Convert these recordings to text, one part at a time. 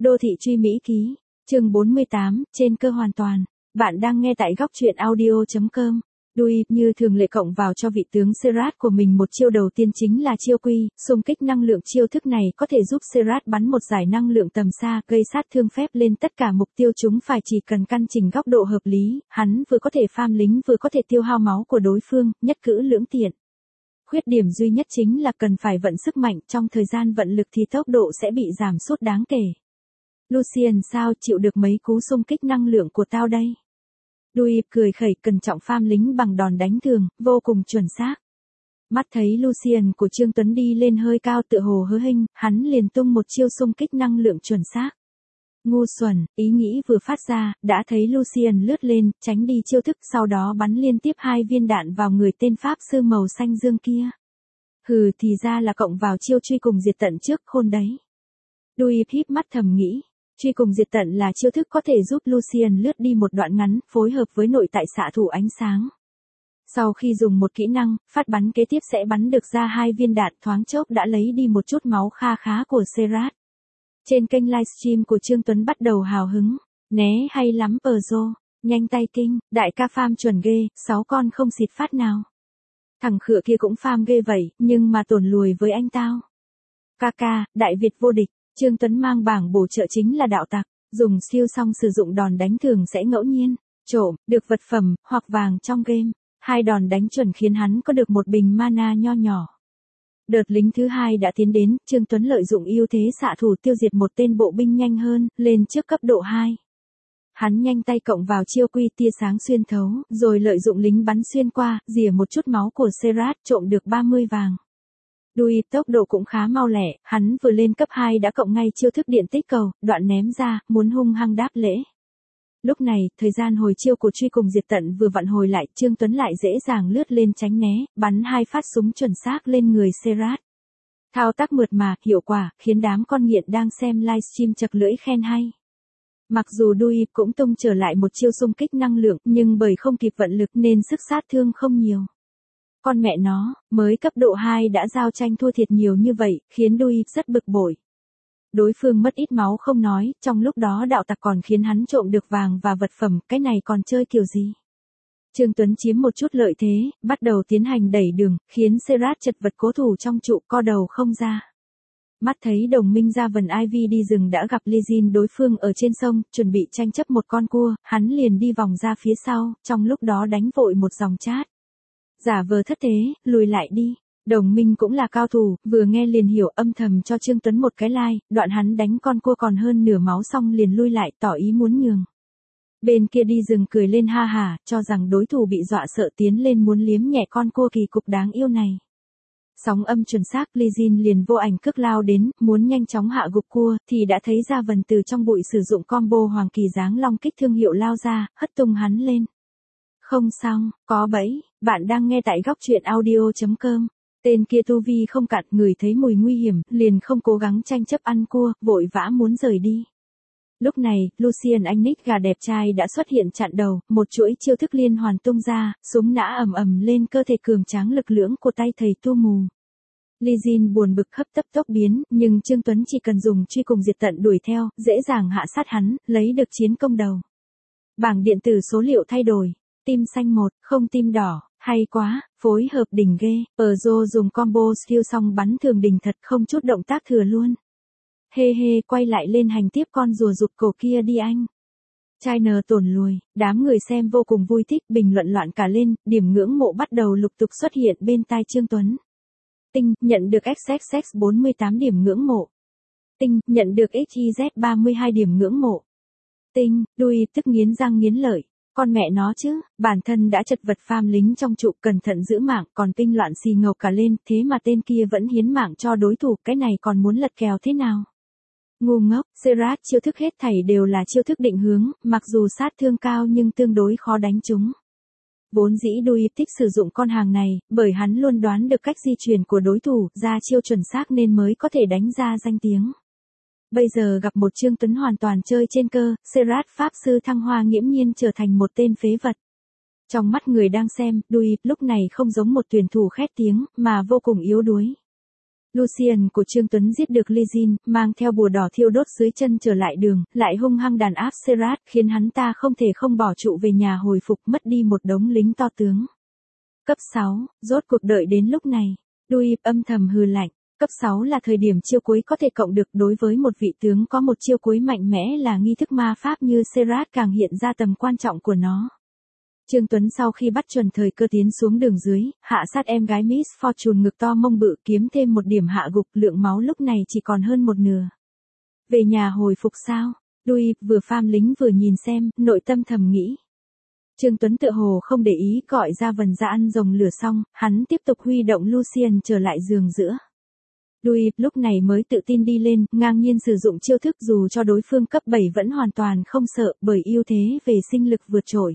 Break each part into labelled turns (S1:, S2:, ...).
S1: Đô thị truy Mỹ ký, chương 48, trên cơ hoàn toàn. Bạn đang nghe tại góc truyện audio.com. Dui, như thường lệ cộng vào cho vị tướng Serat của mình một chiêu đầu tiên chính là chiêu quy, xung kích năng lượng. Chiêu thức này có thể giúp Serat bắn một giải năng lượng tầm xa, gây sát thương phép lên tất cả mục tiêu chúng phải chỉ cần căn chỉnh góc độ hợp lý, hắn vừa có thể farm lính vừa có thể tiêu hao máu của đối phương, nhất cử lưỡng tiện. Khuyết điểm duy nhất chính là cần phải vận sức mạnh, trong thời gian vận lực thì tốc độ sẽ bị giảm sút đáng kể. Lucian sao chịu được mấy cú xung kích năng lượng của tao đây? Dui cười khẩy, cẩn trọng farm lính bằng đòn đánh thường, vô cùng chuẩn xác. Mắt thấy Lucian của Trương Tuấn đi lên hơi cao tựa hồ hớ hênh, hắn liền tung một chiêu xung kích năng lượng chuẩn xác. Ngu xuẩn, ý nghĩ vừa phát ra, đã thấy Lucian lướt lên, tránh đi chiêu thức, sau đó bắn liên tiếp 2 viên đạn vào người tên pháp sư màu xanh dương kia. Hừ, thì ra là cộng vào chiêu truy cùng diệt tận trước khôn đấy. Dui híp mắt thầm nghĩ. Truy cùng diệt tận là chiêu thức có thể giúp Lucian lướt đi một đoạn ngắn, phối hợp với nội tại xạ thủ ánh sáng. Sau khi dùng một kỹ năng, phát bắn kế tiếp sẽ bắn được ra 2 viên đạn, thoáng chốc đã lấy đi một chút máu kha khá của Serat. Trên kênh livestream của Trương Tuấn bắt đầu hào hứng. Né hay lắm Perzo, nhanh tay kinh, đại ca farm chuẩn ghê, 6 con không xịt phát nào. Thằng khựa kia cũng farm ghê vậy, nhưng mà tổn lùi với anh tao. Ca, Đại Việt vô địch. Trương Tuấn mang bảng bổ trợ chính là đạo tặc, dùng siêu xong sử dụng đòn đánh thường sẽ ngẫu nhiên trộm được vật phẩm hoặc vàng trong game. 2 đòn đánh chuẩn khiến hắn có được một bình mana nho nhỏ. Đợt lính thứ 2 đã tiến đến, Trương Tuấn lợi dụng ưu thế xạ thủ tiêu diệt một tên bộ binh nhanh hơn, lên trước cấp độ 2. Hắn nhanh tay cộng vào chiêu quy tia sáng xuyên thấu, rồi lợi dụng lính bắn xuyên qua, rỉa một chút máu của Serat, trộm được 30 vàng. Dui tốc độ cũng khá mau lẹ, hắn vừa lên cấp 2 đã cộng ngay chiêu thức điện tích cầu, đoạn ném ra, muốn hung hăng đáp lễ. Lúc này, thời gian hồi chiêu của truy cùng diệt tận vừa vặn hồi lại, Trương Tuấn lại dễ dàng lướt lên tránh né, bắn 2 phát súng chuẩn xác lên người Serat. Thao tác mượt mà, hiệu quả, khiến đám con nghiện đang xem livestream chật lưỡi khen hay. Mặc dù Dui cũng tung trở lại một chiêu xung kích năng lượng, nhưng bởi không kịp vận lực nên sức sát thương không nhiều. Con mẹ nó, mới cấp độ 2 đã giao tranh thua thiệt nhiều như vậy, khiến Dui rất bực bội. Đối phương mất ít máu không nói, trong lúc đó đạo tặc còn khiến hắn trộm được vàng và vật phẩm, cái này còn chơi kiểu gì? Trương Tuấn chiếm một chút lợi thế, bắt đầu tiến hành đẩy đường, khiến Serat chật vật cố thủ trong trụ, co đầu không ra. Mắt thấy đồng minh ra vần Ivy đi rừng đã gặp Lizin đối phương ở trên sông, chuẩn bị tranh chấp một con cua, hắn liền đi vòng ra phía sau, trong lúc đó đánh vội một dòng chat. Giả vờ thất thế, lùi lại đi. Đồng minh cũng là cao thủ, vừa nghe liền hiểu, âm thầm cho Trương Tuấn một cái like, đoạn hắn đánh con cua còn hơn nửa máu xong liền lui lại, tỏ ý muốn nhường. Bên kia đi rừng cười lên ha hả, cho rằng đối thủ bị dọa sợ tiến lên muốn liếm nhẹ con cua kỳ cục đáng yêu này. Sóng âm chuẩn xác, Lizin liền vô ảnh cước lao đến, muốn nhanh chóng hạ gục cua, thì đã thấy Ra Vần từ trong bụi sử dụng combo hoàng kỳ dáng long kích thương hiệu lao ra, hất tung hắn lên. Không xong, có bẫy, bạn đang nghe tại góc truyện audio.com. Tên kia tu vi không cạn, người thấy mùi nguy hiểm, liền không cố gắng tranh chấp ăn cua, vội vã muốn rời đi. Lúc này, Lucian anh Nick gà đẹp trai đã xuất hiện chặn đầu, một chuỗi chiêu thức liên hoàn tung ra, súng nã ầm ầm lên cơ thể cường tráng lực lưỡng của tay thầy tu mù. Lizin buồn bực hấp tấp tốc biến, nhưng Trương Tuấn chỉ cần dùng truy cùng diệt tận đuổi theo, dễ dàng hạ sát hắn, lấy được chiến công đầu. Bảng điện tử số liệu thay đổi. Tim xanh 1, không tim đỏ, hay quá, phối hợp đỉnh ghê, Perzo dùng combo skill xong bắn thường đỉnh thật không chút động tác thừa luôn. Hê, quay lại lên hành tiếp con rùa rụt cổ kia đi anh. China tổn lùi, đám người xem vô cùng vui thích, bình luận loạn cả lên, điểm ngưỡng mộ bắt đầu lục tục xuất hiện bên tai Trương Tuấn. Tinh, nhận được XXX 48 điểm ngưỡng mộ. Tinh, nhận được XYZ 32 điểm ngưỡng mộ. Tinh, Dui tức nghiến răng nghiến lợi. Con mẹ nó chứ, bản thân đã chật vật farm lính trong trụ, cẩn thận giữ mạng, còn Tinh loạn xì ngầu cả lên, thế mà tên kia vẫn hiến mạng cho đối thủ, cái này còn muốn lật kèo thế nào? Ngu ngốc, Serat chiêu thức hết thảy đều là chiêu thức định hướng, mặc dù sát thương cao nhưng tương đối khó đánh chúng. Vốn dĩ Dui thích sử dụng con hàng này, bởi hắn luôn đoán được cách di chuyển của đối thủ, ra chiêu chuẩn xác nên mới có thể đánh ra danh tiếng. Bây giờ gặp một Trương Tuấn hoàn toàn chơi trên cơ, Serat Pháp Sư thăng hoa nghiễm nhiên trở thành một tên phế vật. Trong mắt người đang xem, Dui lúc này không giống một tuyển thủ khét tiếng, mà vô cùng yếu đuối. Lucien của Trương Tuấn giết được Ly Jin, mang theo bùa đỏ thiêu đốt dưới chân trở lại đường, lại hung hăng đàn áp Serat, khiến hắn ta không thể không bỏ trụ về nhà hồi phục, mất đi một đống lính to tướng. Cấp 6, rốt cuộc đợi đến lúc này. Louis âm thầm hừ lạnh. Cấp 6 là thời điểm chiêu cuối có thể cộng được, đối với một vị tướng có một chiêu cuối mạnh mẽ là nghi thức ma pháp như Serat càng hiện ra tầm quan trọng của nó. Trương Tuấn sau khi bắt chuẩn thời cơ tiến xuống đường dưới, hạ sát em gái Miss Fortune ngực to mông bự, kiếm thêm một điểm hạ gục, lượng máu lúc này chỉ còn hơn một nửa. Về nhà hồi phục sao? Louis vừa farm lính vừa nhìn xem, nội tâm thầm nghĩ. Trương Tuấn tựa hồ không để ý, gọi ra vần ra ăn rồng lửa xong, hắn tiếp tục huy động Lucien trở lại giường giữa. Louis lúc này mới tự tin đi lên, ngang nhiên sử dụng chiêu thức dù cho đối phương cấp 7 vẫn hoàn toàn không sợ, bởi ưu thế về sinh lực vượt trội.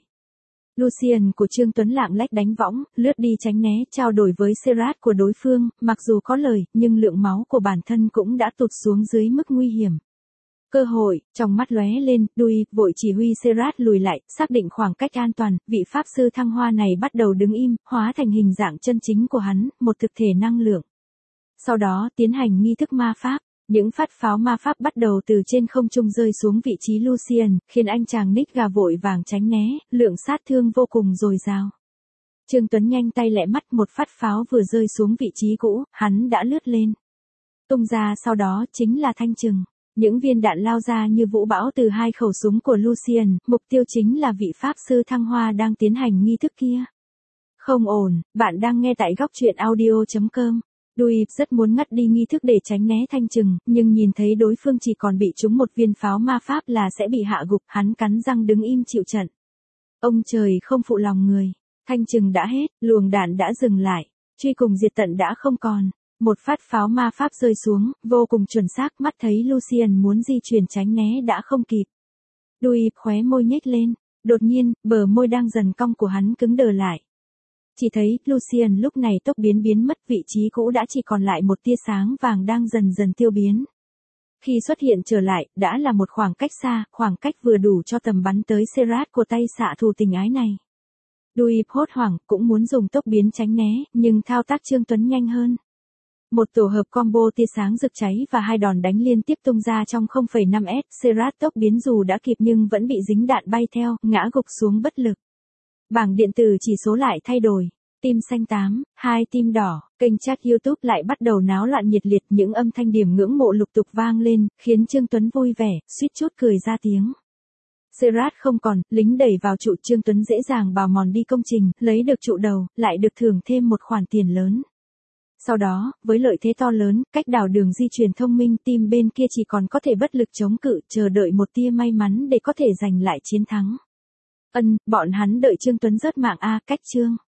S1: Lucien của Trương Tuấn lạng lách đánh võng, lướt đi tránh né, trao đổi với Serat của đối phương, mặc dù có lời, nhưng lượng máu của bản thân cũng đã tụt xuống dưới mức nguy hiểm. Cơ hội, trong mắt lóe lên, Louis vội chỉ huy Serat lùi lại, xác định khoảng cách an toàn, vị pháp sư thăng hoa này bắt đầu đứng im, hóa thành hình dạng chân chính của hắn, một thực thể năng lượng. Sau đó, tiến hành nghi thức ma pháp. Những phát pháo ma pháp bắt đầu từ trên không trung rơi xuống vị trí Lucien, khiến anh chàng Nick gà vội vàng tránh né, lượng sát thương vô cùng dồi dào. Trương Tuấn nhanh tay lẹ mắt, một phát pháo vừa rơi xuống vị trí cũ, hắn đã lướt lên. Tung ra sau đó chính là thanh chừng. Những viên đạn lao ra như vũ bão từ hai khẩu súng của Lucien, mục tiêu chính là vị pháp sư thăng hoa đang tiến hành nghi thức kia. Không ổn, bạn đang nghe tại góc truyện audio.com. Louis rất muốn ngắt đi nghi thức để tránh né thanh chừng, nhưng nhìn thấy đối phương chỉ còn bị trúng một viên pháo ma pháp là sẽ bị hạ gục, hắn cắn răng đứng im chịu trận. Ông trời không phụ lòng người, thanh chừng đã hết, luồng đạn đã dừng lại, truy cùng diệt tận đã không còn. Một phát pháo ma pháp rơi xuống, vô cùng chuẩn xác, mắt thấy Lucien muốn di chuyển tránh né đã không kịp. Louis khóe môi nhếch lên, đột nhiên, bờ môi đang dần cong của hắn cứng đờ lại. Chỉ thấy, Lucien lúc này tốc biến mất, vị trí cũ đã chỉ còn lại một tia sáng vàng đang dần dần tiêu biến. Khi xuất hiện trở lại, đã là một khoảng cách xa, khoảng cách vừa đủ cho tầm bắn tới Serat của tay xạ thủ tình ái này. Louis hốt hoảng, cũng muốn dùng tốc biến tránh né, nhưng thao tác Trương Tuấn nhanh hơn. Một tổ hợp combo tia sáng rực cháy và hai đòn đánh liên tiếp tung ra trong 0,5s, Serat tốc biến dù đã kịp nhưng vẫn bị dính đạn bay theo, ngã gục xuống bất lực. Bảng điện tử chỉ số lại thay đổi. Tim xanh 8, 2 tim đỏ, kênh chat YouTube lại bắt đầu náo loạn nhiệt liệt, những âm thanh điểm ngưỡng mộ lục tục vang lên, khiến Trương Tuấn vui vẻ, suýt chút cười ra tiếng. Serat không còn, lính đẩy vào trụ, Trương Tuấn dễ dàng bào mòn đi công trình, lấy được trụ đầu, lại được thưởng thêm một khoản tiền lớn. Sau đó, với lợi thế to lớn, cách đảo đường di chuyển thông minh, team bên kia chỉ còn có thể bất lực chống cự, chờ đợi một tia may mắn để có thể giành lại chiến thắng. Bọn hắn đợi Trương Tuấn rớt mạng a, cách chương.